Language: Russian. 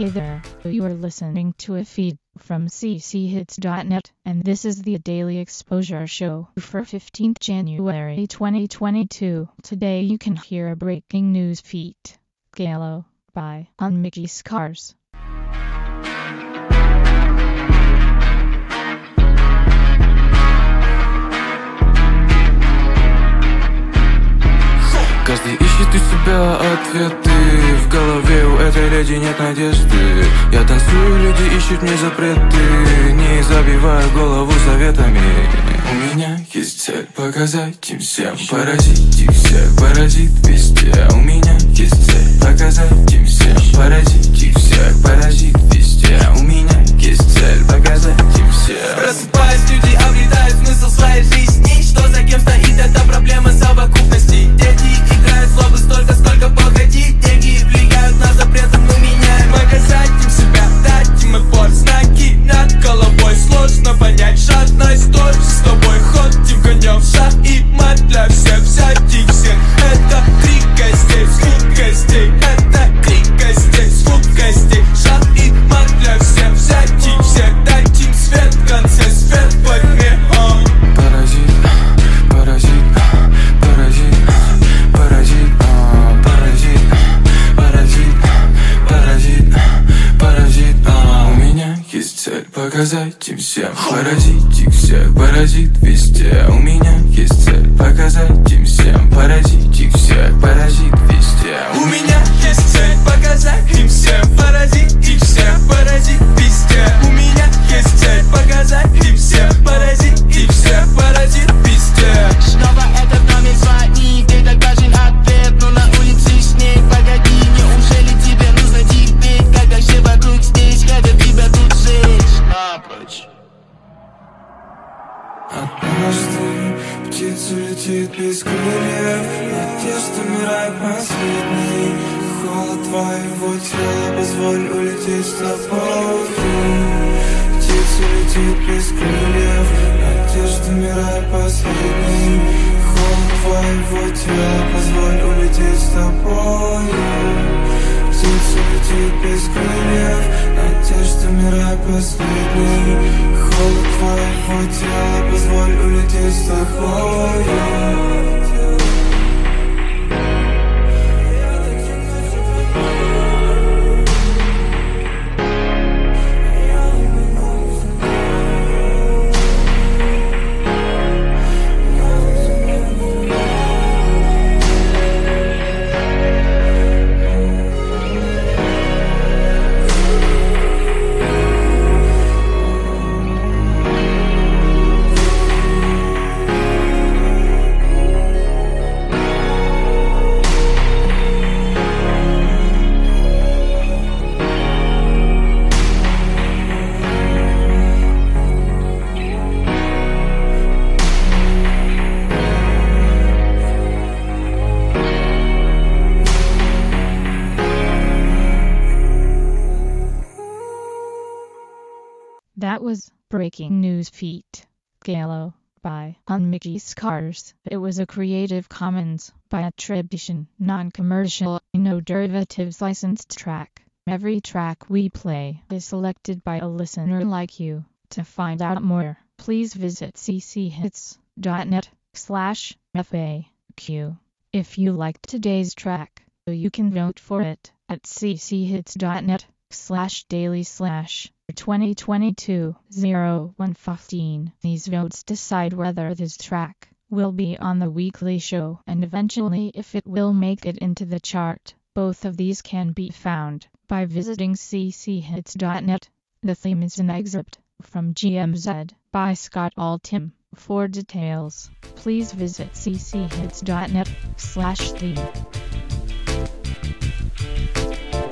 Hey there, you are listening to a feed from cchits.net, and this is the Daily Exposure Show for 15th January 2022. Today you can hear a breaking news feed. Galo by On Mickey's Cars. Каждый ищет у себя ответы. В голове у этой леди нет надежды. Я танцую, люди ищут мне запреты. Не забиваю голову советами. У меня есть цель показать им всем, поразить их всех, поразит везде. У меня есть цель показать им всем, поразить их всех, поразит везде. У меня есть цель показать им всем. Просыпаясь, люди обретают смысл своей жизни. Что за кем стоит, это проблема совокупности. Дети играют злобы столько, сколько погоди. Деньги влияют на запретом, мы меняем. Показать им себя, дать им отпор. Знаки над головой, сложно понять. Жадность тоже с тобой. Ходим конем в шаг и мат для всех. Взять их всех, это крик гостей, звук гостей. Это крик гостей, звук гостей. Шаг и мат для всех. Взять их всех, дать им свет в конце, свет во тьме. Паразит, паразит, паразит, паразит, паразит, паразит, паразит, паразит. У меня есть цель показать им всем, поразить их всех, паразит везде. У меня есть цель показать им всем, поразить их всех, паразит везде. У меня есть цель показать им всем, поразить их всех, паразит везде. У меня есть цель показать им всем, поразить их всех, паразит везде. Снова этот номер звонит, ты так важен ответ, но на улице снег. Погоди, неужели тебе нужно терпеть, когда все вокруг здесь хотят тебя тут сжечь? Напрочь. Однажды птица летит без крыльев, надежда умирает последней. Холод твоего тела, позволь улететь с тобой. Птица летит без крыльев, надежда умирает последней. Холод твоего тела, позволь улететь с тобой. Птица летит без крыльев, надежда умирает последней. Холод твоего тела, позволь улететь с тобой. That was Breaking News feed. Galo by On Mickey's Cars. It was a Creative Commons by attribution, non-commercial, no derivatives licensed track. Every track we play is selected by a listener like you. To find out more, please visit cchits.net/FAQ. If you liked today's track, you can vote for it at cchits.net/daily/2022-0115. These votes decide whether this track will be on the weekly show and eventually if it will make it into the chart. Both of these can be found by visiting cchits.net. The theme is an excerpt from GMZ by Scott Altham. For details, please visit cchits.net/theme.